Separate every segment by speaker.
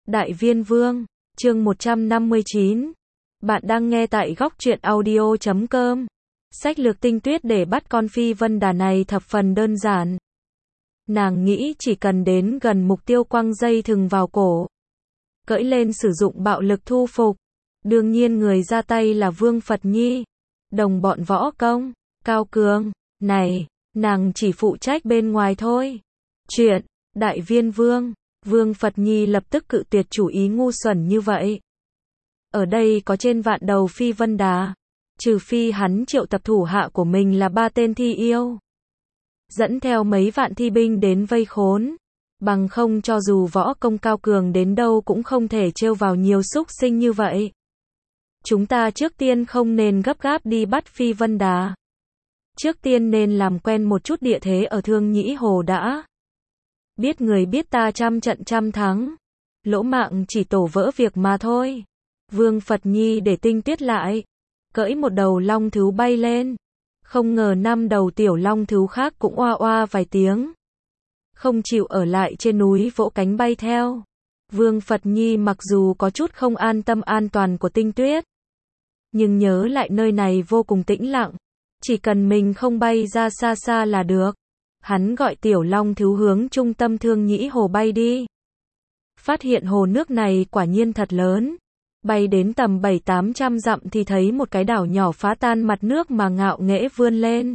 Speaker 1: Đại Viên Vương, chương 159. Bạn đang nghe tại góc truyện audio.com. Sách lược tinh tuyết để bắt con phi vân đà này thập phần đơn giản. Nàng nghĩ chỉ cần đến gần mục tiêu quăng dây thừng vào cổ, cưỡi lên sử dụng bạo lực thu phục. Đương nhiên người ra tay là Vương Phật Nhi, đồng bọn võ công cao cường. Này, nàng chỉ phụ trách bên ngoài thôi. Chuyện Đại Viên Vương. Vương Phật Nhi lập tức cự tuyệt chủ ý ngu xuẩn như vậy. Ở đây có trên vạn đầu phi vân đà, trừ phi hắn triệu tập thủ hạ của mình là 3 tên thi yêu, dẫn theo mấy vạn thi binh đến vây khốn, bằng không cho dù võ công cao cường đến đâu cũng không thể trêu vào nhiều súc sinh như vậy. Chúng ta trước tiên không nên gấp gáp đi bắt phi vân đà. Trước tiên nên làm quen một chút địa thế ở Thương Nhĩ Hồ đã. Biết người biết ta trăm trận trăm thắng, lỗ mạng chỉ tổ vỡ việc mà thôi. Vương Phật Nhi để tinh tuyết lại, cưỡi một đầu long thú bay lên. Không ngờ 5 đầu tiểu long thú khác cũng oa oa vài tiếng, không chịu ở lại trên núi vỗ cánh bay theo. Vương Phật Nhi mặc dù có chút không an tâm an toàn của tinh tuyết, nhưng nhớ lại nơi này vô cùng tĩnh lặng, chỉ cần mình không bay ra xa xa là được. Hắn gọi tiểu long thú hướng trung tâm Thương Nhĩ Hồ bay đi. Phát hiện hồ nước này quả nhiên thật lớn. Bay đến tầm 700-800 dặm thì thấy một cái đảo nhỏ phá tan mặt nước mà ngạo nghễ vươn lên.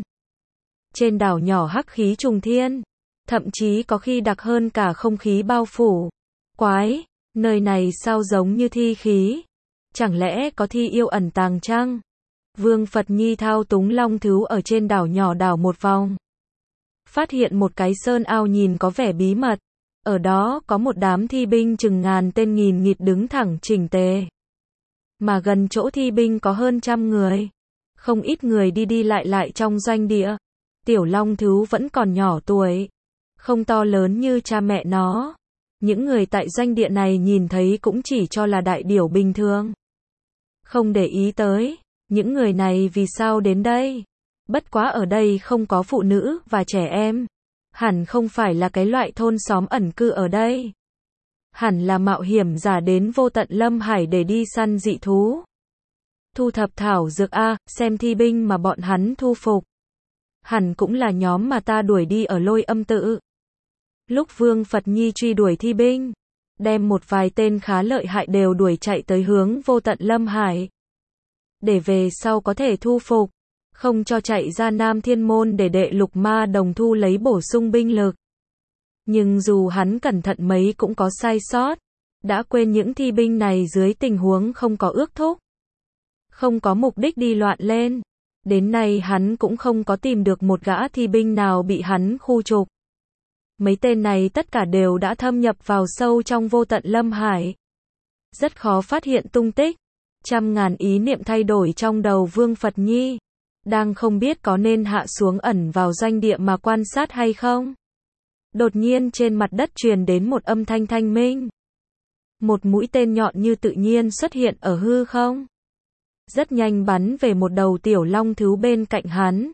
Speaker 1: Trên đảo nhỏ hắc khí trùng thiên, thậm chí có khi đặc hơn cả không khí bao phủ. Quái, nơi này sao giống như thi khí? Chẳng lẽ có thi yêu ẩn tàng chăng? Vương Phật Nhi thao túng long thú ở trên đảo nhỏ đảo một vòng. Phát hiện một cái sơn ao nhìn có vẻ bí mật. Ở đó có một đám thi binh chừng ngàn tên nghìn nghịt đứng thẳng chỉnh tề. Mà gần chỗ thi binh có hơn 100 người. Không ít người đi đi lại lại trong doanh địa. Tiểu long thú vẫn còn nhỏ tuổi, không to lớn như cha mẹ nó. Những người tại doanh địa này nhìn thấy cũng chỉ cho là đại điểu bình thường, không để ý tới những người này vì sao đến đây. Bất quá ở đây không có phụ nữ và trẻ em. Hẳn không phải là cái loại thôn xóm ẩn cư ở đây. Hẳn là mạo hiểm giả đến vô tận lâm hải để đi săn dị thú, thu thập thảo dược a. Xem thi binh mà bọn hắn thu phục, hẳn cũng là nhóm mà ta đuổi đi ở Lôi Âm Tự. Lúc Vương Phật Nhi truy đuổi thi binh, đem một vài tên khá lợi hại đều đuổi chạy tới hướng vô tận lâm hải, để về sau có thể thu phục, không cho chạy ra Nam Thiên Môn để đệ Lục Ma Đồng thu lấy bổ sung binh lực. Nhưng dù hắn cẩn thận mấy cũng có sai sót, đã quên những thi binh này dưới tình huống không có ước thúc, không có mục đích đi loạn lên. Đến nay hắn cũng không có tìm được một gã thi binh nào bị hắn khu trục. Mấy tên này tất cả đều đã thâm nhập vào sâu trong vô tận lâm hải, rất khó phát hiện tung tích. Trăm ngàn ý niệm thay đổi trong đầu Vương Phật Nhi, đang không biết có nên hạ xuống ẩn vào doanh địa mà quan sát hay không. Đột nhiên trên mặt đất truyền đến một âm thanh thanh minh. Một mũi tên nhọn như tự nhiên xuất hiện ở hư không, rất nhanh bắn về một đầu tiểu long thú bên cạnh hắn.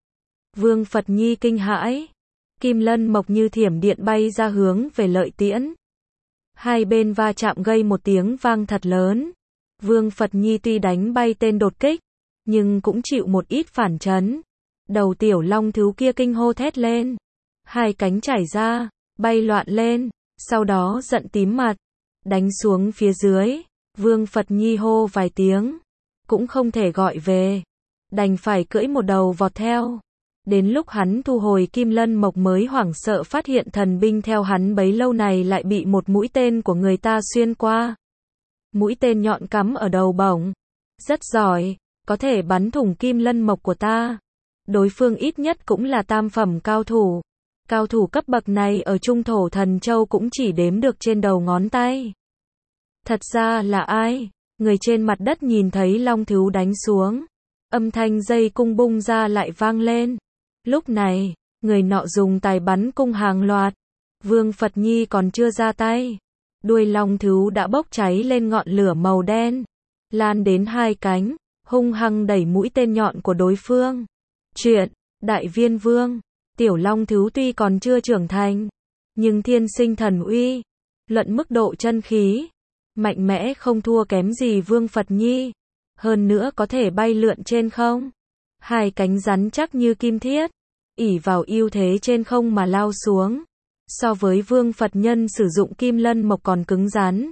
Speaker 1: Vương Phật Nhi kinh hãi, kim lân mộc như thiểm điện bay ra hướng về lợi tiễn. Hai bên va chạm gây một tiếng vang thật lớn. Vương Phật Nhi tuy đánh bay tên đột kích, nhưng cũng chịu một ít phản chấn. Đầu tiểu long thú kia kinh hô thét lên, hai cánh chảy ra, bay loạn lên, sau đó giận tím mặt, đánh xuống phía dưới. Vương Phật Nhi hô vài tiếng, cũng không thể gọi về, đành phải cưỡi một đầu vọt theo. Đến lúc hắn thu hồi kim lân mộc mới hoảng sợ phát hiện thần binh theo hắn bấy lâu này lại bị một mũi tên của người ta xuyên qua. Mũi tên nhọn cắm ở đầu bổng, rất giỏi, có thể bắn thủng kim lân mộc của ta. Đối phương ít nhất cũng là tam phẩm cao thủ. Cao thủ cấp bậc này ở Trung Thổ Thần Châu cũng chỉ đếm được trên đầu ngón tay. Thật ra là ai? Người trên mặt đất nhìn thấy long thú đánh xuống, âm thanh dây cung bung ra lại vang lên. Lúc này, người nọ dùng tài bắn cung hàng loạt. Vương Phật Nhi còn chưa ra tay, đuôi long thú đã bốc cháy lên ngọn lửa màu đen, lan đến hai cánh, hung hăng đẩy mũi tên nhọn của đối phương. Chuyện Đại Viên Vương. Tiểu long thú tuy còn chưa trưởng thành, nhưng thiên sinh thần uy, luận mức độ chân khí, mạnh mẽ không thua kém gì Vương Phật Nhi, hơn nữa có thể bay lượn trên không. Hai cánh rắn chắc như kim thiết, ỷ vào ưu thế trên không mà lao xuống. So với Vương Phật Nhân sử dụng kim lân mộc còn cứng rắn,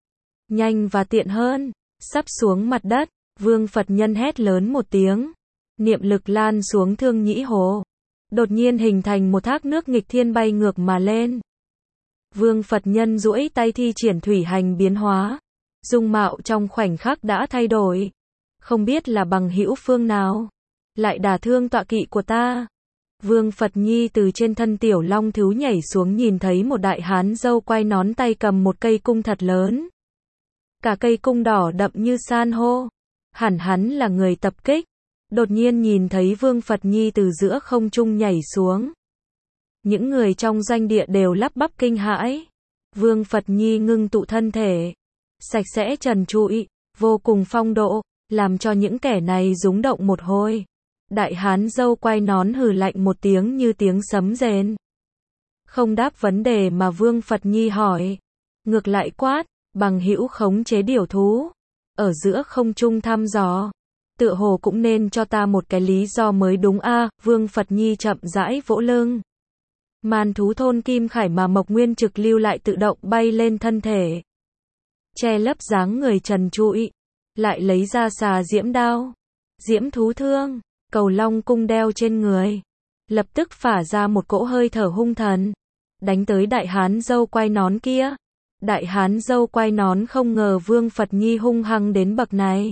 Speaker 1: nhanh và tiện hơn. Sắp xuống mặt đất, Vương Phật Nhân hét lớn một tiếng, niệm lực lan xuống Thương Nhĩ Hồ, đột nhiên hình thành một thác nước nghịch thiên bay ngược mà lên. Vương Phật Nhân duỗi tay thi triển thủy hành biến hóa, dung mạo trong khoảnh khắc đã thay đổi. Không biết là bằng hữu phương nào lại đả thương tọa kỵ của ta. Vương Phật Nhi từ trên thân tiểu long thú nhảy xuống, nhìn thấy một đại hán râu quai nón tay cầm một cây cung thật lớn. Cả cây cung đỏ đậm như san hô. Hẳn hắn là người tập kích. Đột nhiên nhìn thấy Vương Phật Nhi từ giữa không trung nhảy xuống. Những người trong doanh địa đều lắp bắp kinh hãi. Vương Phật Nhi ngưng tụ thân thể, sạch sẽ trần trụi, vô cùng phong độ, làm cho những kẻ này rúng động một hồi. Đại hán râu quai nón hừ lạnh một tiếng như tiếng sấm rền. Không đáp vấn đề mà Vương Phật Nhi hỏi. Ngược lại quát, bằng hữu khống chế điểu thú, ở giữa không trung thăm dò. Tựa hồ cũng nên cho ta một cái lý do mới đúng a. Vương Phật Nhi chậm rãi vỗ lưng. Man thú thôn Kim Khải mà Mộc Nguyên Trực lưu lại tự động bay lên thân thể, che lấp dáng người trần trụi, lại lấy ra xà diễm đao, diễm thú thương, cầu long cung đeo trên người, lập tức phả ra một cỗ hơi thở hung thần, đánh tới đại hán râu quai nón kia. Đại hán râu quai nón không ngờ Vương Phật Nhi hung hăng đến bậc này,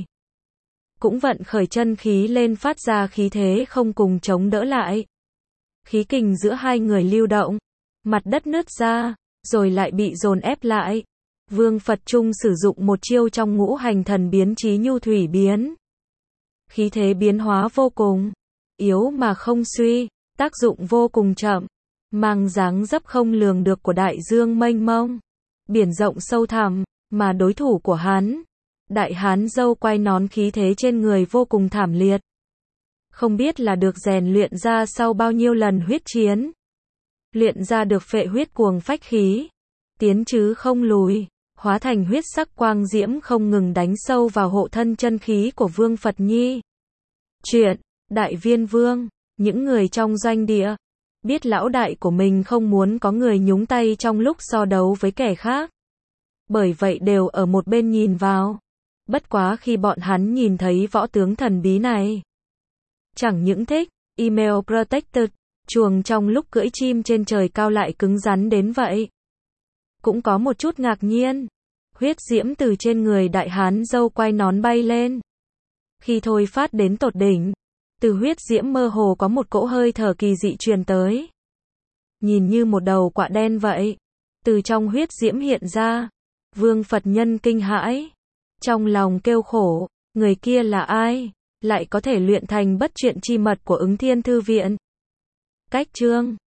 Speaker 1: cũng vận khởi chân khí lên phát ra khí thế không cùng chống đỡ lại. Khí kình giữa hai người lưu động, mặt đất nứt ra, rồi lại bị dồn ép lại. Vương Phật Trung sử dụng một chiêu trong ngũ hành thần biến chí nhu thủy biến. Khí thế biến hóa vô cùng yếu mà không suy, tác dụng vô cùng chậm, mang dáng dấp không lường được của đại dương mênh mông, biển rộng sâu thẳm, mà đối thủ của hắn, đại hán râu quai nón, khí thế trên người vô cùng thảm liệt. Không biết là được rèn luyện ra sau bao nhiêu lần huyết chiến, luyện ra được phệ huyết cuồng phách khí, tiến chứ không lùi, hóa thành huyết sắc quang diễm không ngừng đánh sâu vào hộ thân chân khí của Vương Phật Nhi. Chuyện, Đại Viên Vương, những người trong doanh địa, biết lão đại của mình không muốn có người nhúng tay trong lúc so đấu với kẻ khác. Bởi vậy đều ở một bên nhìn vào. Bất quá khi bọn hắn nhìn thấy võ tướng thần bí này, chẳng những thích, email protected, chuồng trong lúc cưỡi chim trên trời cao lại cứng rắn đến vậy. Cũng có một chút ngạc nhiên. Huyết diễm từ trên người đại hán râu quai nón bay lên. Khi thôi phát đến tột đỉnh, từ huyết diễm mơ hồ có một cỗ hơi thở kỳ dị truyền tới. Nhìn như một đầu quạ đen vậy. Từ trong huyết diễm hiện ra. Vương Phật Nhân kinh hãi. Trong lòng kêu khổ, người kia là ai? Lại có thể luyện thành bất truyện chi mật của Ứng Thiên Thư Viện. Cách chương